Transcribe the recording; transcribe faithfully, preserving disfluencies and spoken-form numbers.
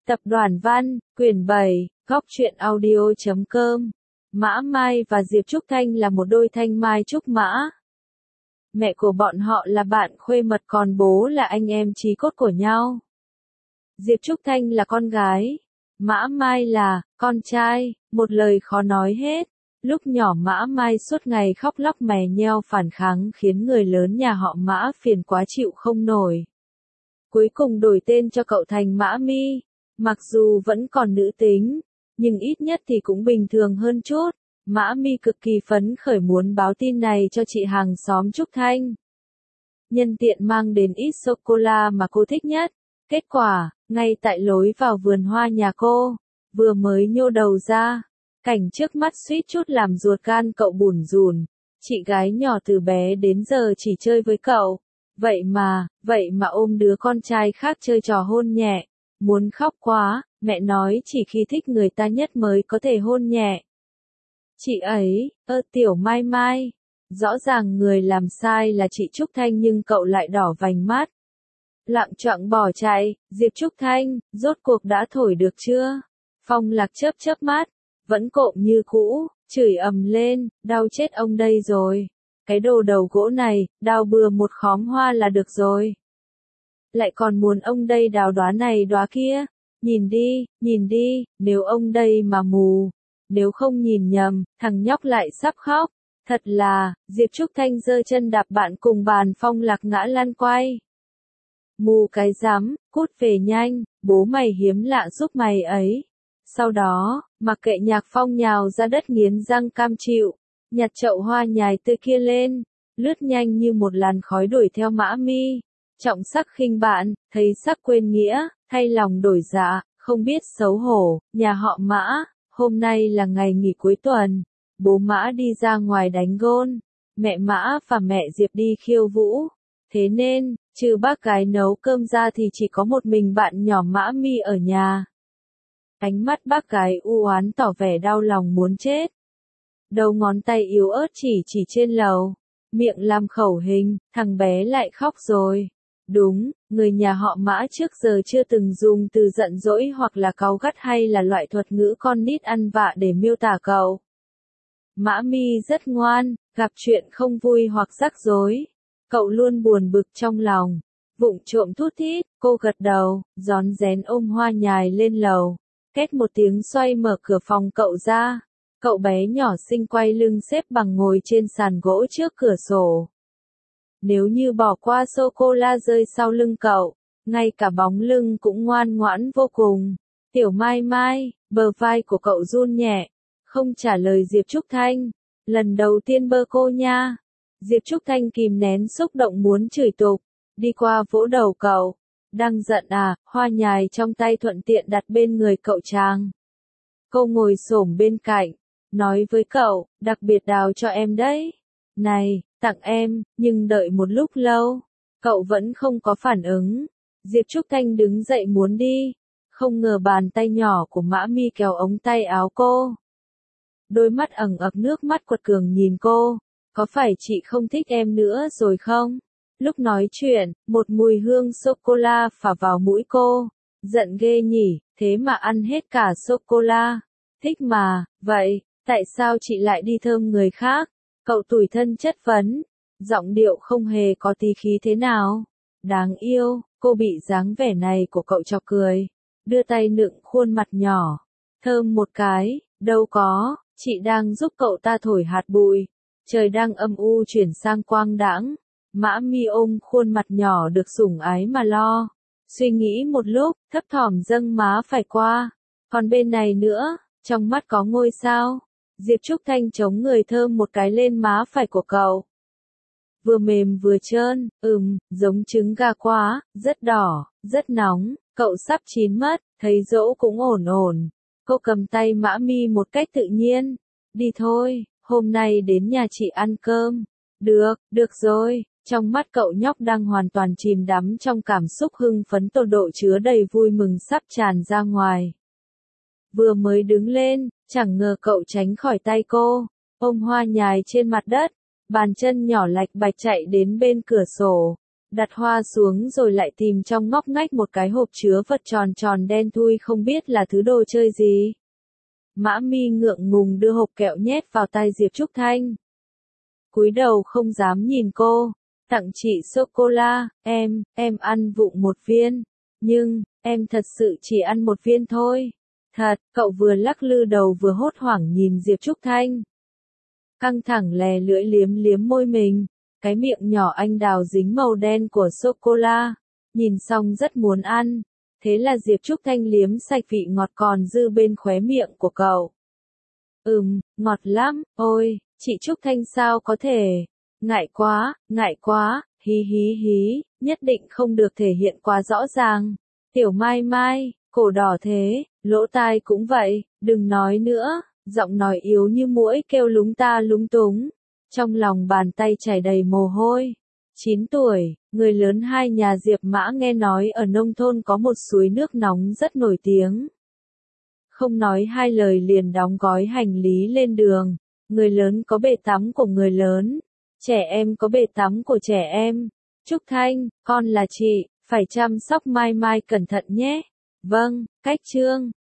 Tập đoàn Văn, quyển bảy, góc truyện audio chấm com. Mã Mai và Diệp Trúc Thanh là một đôi thanh mai trúc mã. Mẹ của bọn họ là bạn khuê mật còn bố là anh em chí cốt của nhau. Diệp Trúc Thanh là con gái, Mã Mai là con trai, một lời khó nói hết. Lúc nhỏ Mã Mai suốt ngày khóc lóc mè nheo phản kháng khiến người lớn nhà họ Mã phiền quá chịu không nổi. Cuối cùng đổi tên cho cậu thành Mã Mi. Mặc dù vẫn còn nữ tính, nhưng ít nhất thì cũng bình thường hơn chút. Mã Mi cực kỳ phấn khởi muốn báo tin này cho chị hàng xóm Trúc Thanh. Nhân tiện mang đến ít sô-cô-la mà cô thích nhất. Kết quả, ngay tại lối vào vườn hoa nhà cô, vừa mới nhô đầu ra, cảnh trước mắt suýt chút làm ruột gan cậu bủn rủn. Chị gái nhỏ từ bé đến giờ chỉ chơi với cậu. Vậy mà, vậy mà ôm đứa con trai khác chơi trò hôn nhẹ. Muốn khóc quá, mẹ nói chỉ khi thích người ta nhất mới có thể hôn nhẹ. Chị ấy, ơ tiểu Mai Mai. Rõ ràng người làm sai là chị Trúc Thanh nhưng cậu lại đỏ vành mắt. Lạng choạng bỏ chạy, Diệp Trúc Thanh, rốt cuộc đã thổi được chưa? Phong Lạc chớp chớp mắt, vẫn cộm như cũ, chửi ầm lên, đau chết ông đây rồi. Cái đồ đầu gỗ này, đào bừa một khóm hoa là được rồi. Lại còn muốn ông đây đào đóa này đóa kia. Nhìn đi, nhìn đi, nếu ông đây mà mù. Nếu không nhìn nhầm, thằng nhóc lại sắp khóc. Thật là, Diệp Trúc Thanh giơ chân đạp bạn cùng bàn Phong Lạc ngã lăn quay. Mù cái rắm, cút về nhanh, bố mày hiếm lạ giúp mày ấy. Sau đó, mặc kệ Nhạc Phong nhào ra đất nghiến răng cam chịu, nhặt chậu hoa nhài tươi kia lên, lướt nhanh như một làn khói đuổi theo Mã Mi. Trọng sắc khinh bạn, thấy sắc quên nghĩa, thay lòng đổi dạ, không biết xấu hổ. Nhà họ Mã, hôm nay là ngày nghỉ cuối tuần, bố Mã đi ra ngoài đánh gôn, mẹ Mã và mẹ Diệp đi khiêu vũ. Thế nên, trừ bác gái nấu cơm ra thì chỉ có một mình bạn nhỏ Mã Mi ở nhà. Ánh mắt bác gái u oán tỏ vẻ đau lòng muốn chết. Đầu ngón tay yếu ớt chỉ chỉ trên lầu, miệng làm khẩu hình, thằng bé lại khóc rồi. Đúng, người nhà họ Mã trước giờ chưa từng dùng từ giận dỗi hoặc là cáu gắt hay là loại thuật ngữ con nít ăn vạ để miêu tả cậu. Mã Mi rất ngoan, gặp chuyện không vui hoặc rắc rối, cậu luôn buồn bực trong lòng, vụng trộm thút thít. Cô gật đầu, rón rén ôm hoa nhài lên lầu, két một tiếng xoay mở cửa phòng cậu ra. Cậu bé nhỏ xinh quay lưng xếp bằng ngồi trên sàn gỗ trước cửa sổ. Nếu như bỏ qua sô-cô-la rơi sau lưng cậu, ngay cả bóng lưng cũng ngoan ngoãn vô cùng. Tiểu Mai Mai, bờ vai của cậu run nhẹ, không trả lời Diệp Trúc Thanh. Lần đầu tiên bơ cô nha. Diệp Trúc Thanh kìm nén xúc động muốn chửi tục, đi qua vỗ đầu cậu. Đang giận à, hoa nhài trong tay thuận tiện đặt bên người cậu chàng. Cô ngồi xổm bên cạnh, nói với cậu, đặc biệt đào cho em đấy. Này, tặng em, nhưng đợi một lúc lâu, cậu vẫn không có phản ứng. Diệp Trúc Thanh đứng dậy muốn đi, không ngờ bàn tay nhỏ của Mã Mi kéo ống tay áo cô. Đôi mắt ẩn ực nước mắt quật cường nhìn cô, có phải chị không thích em nữa rồi không? Lúc nói chuyện, một mùi hương sô-cô-la phả vào mũi cô. Giận ghê nhỉ, thế mà ăn hết cả sô-cô-la. Thích mà, vậy, tại sao chị lại đi thơm người khác? Cậu tủi thân chất vấn, giọng điệu không hề có tí khí thế nào. Đáng yêu, cô bị dáng vẻ này của cậu chọc cười, đưa tay nựng khuôn mặt nhỏ, thơm một cái. Đâu có, chị đang giúp cậu ta thổi hạt bụi. Trời đang âm u chuyển sang quang đãng. Mã Mi ôm khuôn mặt nhỏ được sủng ái mà lo. Suy nghĩ một lúc, thấp thỏm dâng má phải qua. Còn bên này nữa, trong mắt có ngôi sao. Diệp Trúc Thanh chống người thơm một cái lên má phải của cậu. Vừa mềm vừa trơn, ừm, giống trứng gà quá, rất đỏ, rất nóng, cậu sắp chín mất, thấy dỗ cũng ổn ổn. Cô cầm tay Mã Mi một cách tự nhiên. Đi thôi, hôm nay đến nhà chị ăn cơm. Được, được rồi. Trong mắt cậu nhóc đang hoàn toàn chìm đắm trong cảm xúc hưng phấn tột độ chứa đầy vui mừng sắp tràn ra ngoài. Vừa mới đứng lên, chẳng ngờ cậu tránh khỏi tay cô, ôm hoa nhài trên mặt đất, bàn chân nhỏ lạch bạch chạy đến bên cửa sổ, đặt hoa xuống rồi lại tìm trong ngóc ngách một cái hộp chứa vật tròn tròn đen thui không biết là thứ đồ chơi gì. Mã Mi ngượng ngùng đưa hộp kẹo nhét vào tay Diệp Trúc Thanh. Cúi đầu không dám nhìn cô, tặng chị sô-cô-la, em, em ăn vụng một viên, nhưng, em thật sự chỉ ăn một viên thôi. Thật, cậu vừa lắc lư đầu vừa hốt hoảng nhìn Diệp Trúc Thanh. Căng thẳng lè lưỡi liếm liếm môi mình, cái miệng nhỏ anh đào dính màu đen của sô-cô-la, nhìn xong rất muốn ăn. Thế là Diệp Trúc Thanh liếm sạch vị ngọt còn dư bên khóe miệng của cậu. Ừm, ngọt lắm, ôi, chị Trúc Thanh sao có thể, ngại quá, ngại quá, hí hí hí, nhất định không được thể hiện quá rõ ràng. Tiểu Mai Mai, cổ đỏ thế, lỗ tai cũng vậy, đừng nói nữa, giọng nói yếu như muỗi kêu lúng ta lúng túng. Trong lòng bàn tay chảy đầy mồ hôi. chín tuổi, người lớn hai nhà Diệp Mã nghe nói ở nông thôn có một suối nước nóng rất nổi tiếng. Không nói hai lời liền đóng gói hành lý lên đường. Người lớn có bể tắm của người lớn, trẻ em có bể tắm của trẻ em. Trúc Thanh, con là chị, phải chăm sóc Mai Mai cẩn thận nhé. Vâng, cách chương.